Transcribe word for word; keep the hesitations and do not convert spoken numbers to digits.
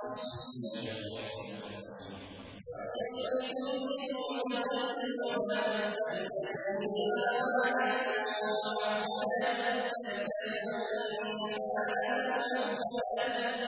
بسم الله الرحمن الرحيم وَيَسْتَفْتُونَكَ قُلِ الَّذِي فَاطَرَكُمْ فَإِنَّ اللَّهَ يَقْضِي بَيْنَكُمْ ثُمَّ يَجْعَلُ لَكُم بَعْدَ ذَٰلِكَ